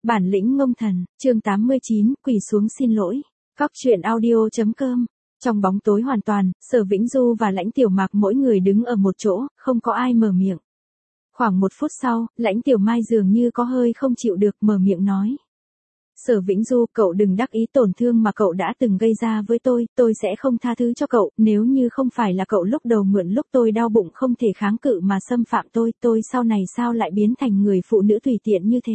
Bản lĩnh ngông thần, chương 89, quỳ xuống xin lỗi. Các truyện audio.com. Trong bóng tối hoàn toàn, Sở Vĩnh Du và Lãnh Tiểu Mạc mỗi người đứng ở một chỗ, không có ai mở miệng. Khoảng 1 phút sau, Lãnh Tiểu Mai dường như có hơi không chịu được mở miệng nói. Sở Vĩnh Du, cậu đừng đắc ý tổn thương mà cậu đã từng gây ra với tôi sẽ không tha thứ cho cậu, nếu như không phải là cậu lúc đầu mượn lúc tôi đau bụng không thể kháng cự mà xâm phạm tôi sau này sao lại biến thành người phụ nữ tùy tiện như thế.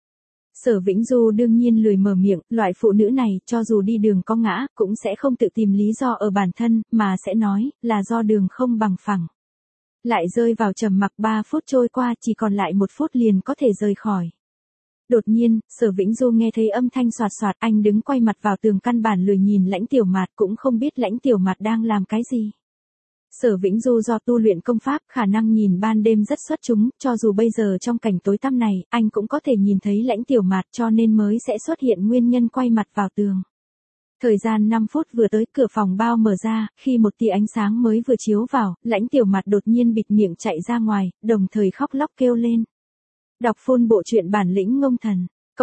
Sở Vĩnh Du đương nhiên lười mở miệng, loại phụ nữ này, cho dù đi đường có ngã, cũng sẽ không tự tìm lý do ở bản thân, mà sẽ nói, là do đường không bằng phẳng. Lại rơi vào trầm mặc 3 phút trôi qua, chỉ còn lại 1 phút liền có thể rời khỏi. Đột nhiên, Sở Vĩnh Du nghe thấy âm thanh xoạt xoạt, anh đứng quay mặt vào tường căn bản lười nhìn Lãnh Tiểu Mạt, cũng không biết Lãnh Tiểu Mạt đang làm cái gì. Sở Vĩnh Du do tu luyện công pháp, khả năng nhìn ban đêm rất xuất chúng, cho dù bây giờ trong cảnh tối tăm này, anh cũng có thể nhìn thấy Lãnh Tiểu Mạt, cho nên mới sẽ xuất hiện nguyên nhân quay mặt vào tường. Thời gian 5 phút vừa tới, cửa phòng bao mở ra, khi một tia ánh sáng mới vừa chiếu vào, Lãnh Tiểu Mạt đột nhiên bịt miệng chạy ra ngoài, đồng thời khóc lóc kêu lên. Đọc full bộ truyện Bản lĩnh ngông thần,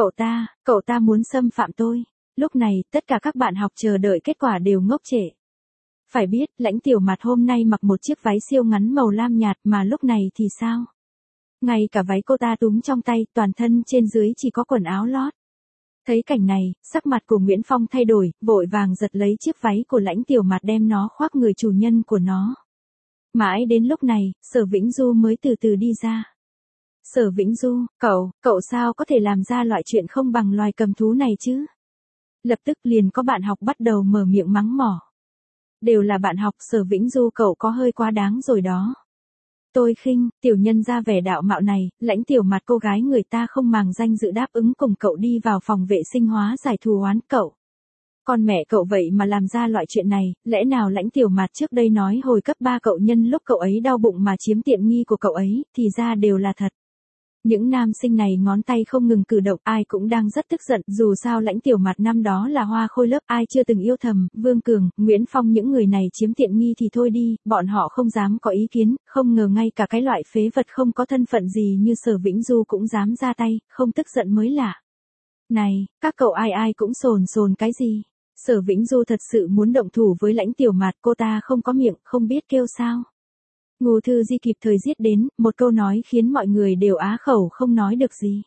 cậu ta muốn xâm phạm tôi. Lúc này, tất cả các bạn học chờ đợi kết quả đều ngốc trệ. Phải biết, Lãnh Tiểu Mạt hôm nay mặc một chiếc váy siêu ngắn màu lam nhạt mà lúc này thì sao? Ngay cả váy cô ta túm trong tay, toàn thân trên dưới chỉ có quần áo lót. Thấy cảnh này, sắc mặt của Nguyễn Phong thay đổi, vội vàng giật lấy chiếc váy của Lãnh Tiểu Mạt đem nó khoác người chủ nhân của nó. Mãi đến lúc này, Sở Vĩnh Du mới từ từ đi ra. Sở Vĩnh Du, cậu sao có thể làm ra loại chuyện không bằng loài cầm thú này chứ? Lập tức liền có bạn học bắt đầu mở miệng mắng mỏ. Đều là bạn học, Sở Vĩnh Du cậu có hơi quá đáng rồi đó. Tôi khinh, tiểu nhân ra vẻ đạo mạo này, Lãnh Tiểu Mạt cô gái người ta không màng danh dự đáp ứng cùng cậu đi vào phòng vệ sinh hóa giải thù oán cậu. Con mẹ cậu vậy mà làm ra loại chuyện này, lẽ nào Lãnh Tiểu Mạt trước đây nói hồi cấp 3 cậu nhân lúc cậu ấy đau bụng mà chiếm tiện nghi của cậu ấy, thì ra đều là thật. Những nam sinh này ngón tay không ngừng cử động, ai cũng đang rất tức giận, dù sao Lãnh Tiểu Mạt năm đó là hoa khôi lớp, ai chưa từng yêu thầm, Vương Cường, Nguyễn Phong những người này chiếm tiện nghi thì thôi đi, bọn họ không dám có ý kiến, không ngờ ngay cả cái loại phế vật không có thân phận gì như Sở Vĩnh Du cũng dám ra tay, không tức giận mới lạ. Này, các cậu ai cũng sồn cái gì? Sở Vĩnh Du thật sự muốn động thủ với Lãnh Tiểu Mạt, cô ta không có miệng, không biết kêu sao. Ngô Thư Di kịp thời giết đến, một câu nói khiến mọi người đều á khẩu không nói được gì.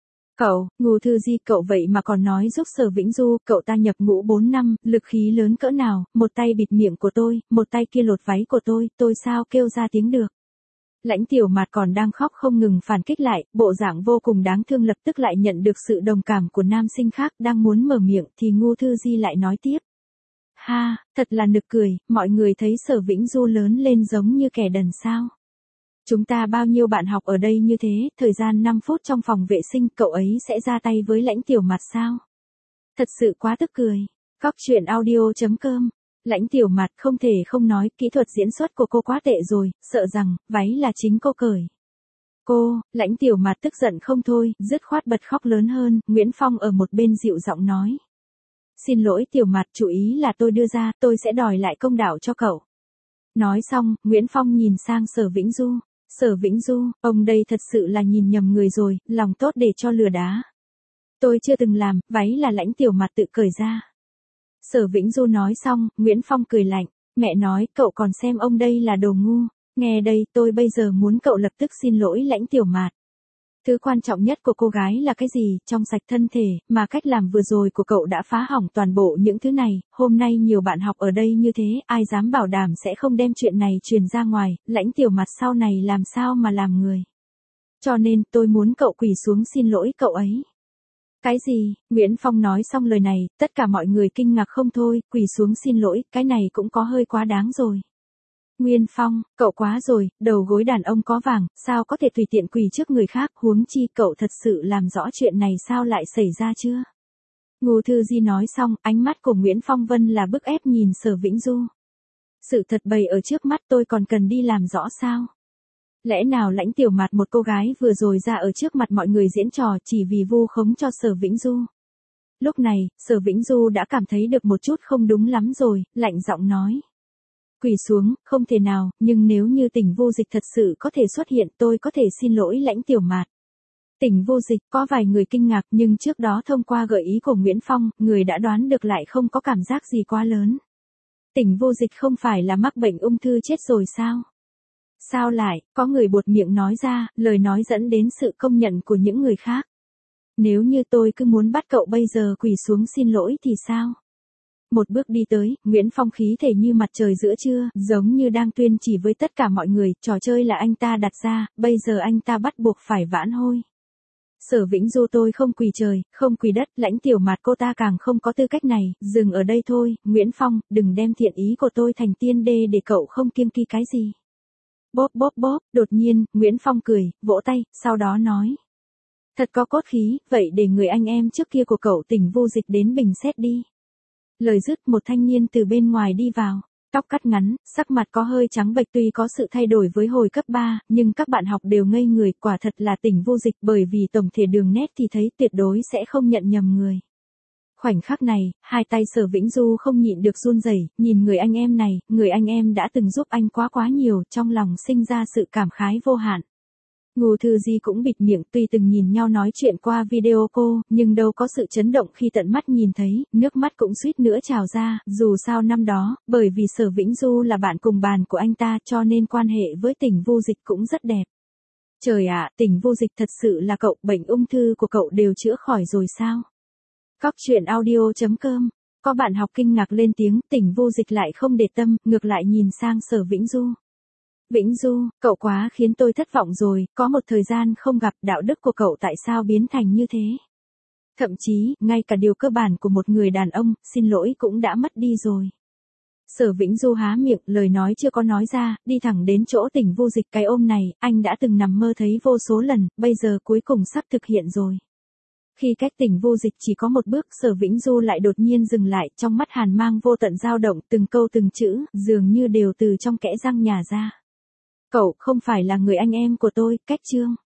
Ngô Thư Di, cậu vậy mà còn nói giúp Sở Vĩnh Du, cậu ta nhập ngũ 4 năm, lực khí lớn cỡ nào, một tay bịt miệng của tôi, một tay kia lột váy của tôi sao kêu ra tiếng được. Lãnh Tiểu Mạt còn đang khóc không ngừng phản kích lại, bộ dạng vô cùng đáng thương, lập tức lại nhận được sự đồng cảm của nam sinh khác, đang muốn mở miệng thì Ngô Thư Di lại nói tiếp. Ha, thật là nực cười, mọi người thấy Sở Vĩnh Du lớn lên giống như kẻ đần sao. Chúng ta bao nhiêu bạn học ở đây như thế, thời gian 5 phút trong phòng vệ sinh cậu ấy sẽ ra tay với Lãnh Tiểu Mạt sao? Thật sự quá tức cười. Các truyện audio.com. Lãnh Tiểu Mạt không thể không nói, kỹ thuật diễn xuất của cô quá tệ rồi, sợ rằng, váy là chính cô cởi. Lãnh Tiểu Mạt tức giận không thôi, dứt khoát bật khóc lớn hơn, Nguyễn Phong ở một bên dịu giọng nói. Xin lỗi Tiểu Mạt, chủ ý là tôi đưa ra, tôi sẽ đòi lại công đạo cho cậu. Nói xong, Nguyễn Phong nhìn sang Sở Vĩnh Du. Sở Vĩnh Du, ông đây thật sự là nhìn nhầm người rồi, lòng tốt để cho lừa đá. Tôi chưa từng làm, váy là Lãnh Tiểu Mạt tự cởi ra. Sở Vĩnh Du nói xong, Nguyễn Phong cười lạnh, mẹ nói, cậu còn xem ông đây là đồ ngu. Nghe đây, tôi bây giờ muốn cậu lập tức xin lỗi Lãnh Tiểu Mạt. Thứ quan trọng nhất của cô gái là cái gì, trong sạch thân thể, mà cách làm vừa rồi của cậu đã phá hỏng toàn bộ những thứ này, hôm nay nhiều bạn học ở đây như thế, ai dám bảo đảm sẽ không đem chuyện này truyền ra ngoài, Lãnh Tiểu Mạt sau này làm sao mà làm người. Cho nên, tôi muốn cậu quỳ xuống xin lỗi cậu ấy. Cái gì? Nguyễn Phong nói xong lời này, tất cả mọi người kinh ngạc không thôi, quỳ xuống xin lỗi, cái này cũng có hơi quá đáng rồi. Nguyên Phong, cậu quá rồi, đầu gối đàn ông có vàng, sao có thể tùy tiện quỳ trước người khác, huống chi cậu thật sự làm rõ chuyện này sao lại xảy ra chưa? Ngô Thư Di nói xong, ánh mắt của Nguyễn Phong Vân là bức ép nhìn Sở Vĩnh Du. Sự thật bày ở trước mắt tôi còn cần đi làm rõ sao? Lẽ nào Lãnh Tiểu Mạt một cô gái vừa rồi ra ở trước mặt mọi người diễn trò chỉ vì vu khống cho Sở Vĩnh Du? Lúc này, Sở Vĩnh Du đã cảm thấy được một chút không đúng lắm rồi, lạnh giọng nói. Quỳ xuống, không thể nào, nhưng nếu như tình vô dịch thật sự có thể xuất hiện tôi có thể xin lỗi Lãnh Tiểu Mạt. Tỉnh Vô Dịch, có vài người kinh ngạc nhưng trước đó thông qua gợi ý của Nguyễn Phong, người đã đoán được lại không có cảm giác gì quá lớn. Tỉnh Vô Dịch không phải là mắc bệnh ung thư chết rồi sao? Sao lại, có người buột miệng nói ra, lời nói dẫn đến sự công nhận của những người khác. Nếu như tôi cứ muốn bắt cậu bây giờ quỳ xuống xin lỗi thì sao? Một bước đi tới, Nguyễn Phong khí thể như mặt trời giữa trưa, giống như đang tuyên chỉ với tất cả mọi người, trò chơi là anh ta đặt ra, bây giờ anh ta bắt buộc phải vãn hồi. Sở Vĩnh Du tôi không quỳ trời, không quỳ đất, Lãnh Tiểu Mạt cô ta càng không có tư cách này, dừng ở đây thôi, Nguyễn Phong, đừng đem thiện ý của tôi thành tiên đê để cậu không kiêng kỵ cái gì. Bóp bóp bóp, đột nhiên, Nguyễn Phong cười, vỗ tay, sau đó nói. Thật có cốt khí, vậy để người anh em trước kia của cậu Tỉnh Vô Dịch đến bình xét đi. Lời dứt một thanh niên từ bên ngoài đi vào. Tóc cắt ngắn, sắc mặt có hơi trắng bệch tuy có sự thay đổi với hồi cấp 3, nhưng các bạn học đều ngây người, quả thật là Tỉnh Vô Dịch bởi vì tổng thể đường nét thì thấy tuyệt đối sẽ không nhận nhầm người. Khoảnh khắc này, hai tay Sở Vĩnh Du không nhịn được run rẩy, nhìn người anh em này, người anh em đã từng giúp anh quá nhiều, trong lòng sinh ra sự cảm khái vô hạn. Ngô Thư Di cũng bịt miệng tuy từng nhìn nhau nói chuyện qua video cô, nhưng đâu có sự chấn động khi tận mắt nhìn thấy, nước mắt cũng suýt nữa trào ra, dù sao năm đó, bởi vì Sở Vĩnh Du là bạn cùng bàn của anh ta cho nên quan hệ với Tỉnh Vô Dịch cũng rất đẹp. Trời ạ, Tỉnh Vô Dịch thật sự là cậu, bệnh ung thư của cậu đều chữa khỏi rồi sao? Cóc truyện audio.com. Có bạn học kinh ngạc lên tiếng, Tỉnh Vô Dịch lại không để tâm, ngược lại nhìn sang Sở Vĩnh Du. Vĩnh Du, cậu quá khiến tôi thất vọng rồi, có một thời gian không gặp, đạo đức của cậu tại sao biến thành như thế? Thậm chí, ngay cả điều cơ bản của một người đàn ông, xin lỗi cũng đã mất đi rồi. Sở Vĩnh Du há miệng, lời nói chưa có nói ra, đi thẳng đến chỗ Tỉnh Vô Dịch, cái ôm này, anh đã từng nằm mơ thấy vô số lần, bây giờ cuối cùng sắp thực hiện rồi. Khi cách Tỉnh Vô Dịch chỉ có một bước, Sở Vĩnh Du lại đột nhiên dừng lại, trong mắt hàn mang vô tận dao động, từng câu từng chữ, dường như đều từ trong kẽ răng nhả ra. Cậu không phải là người anh em của tôi, cách chương.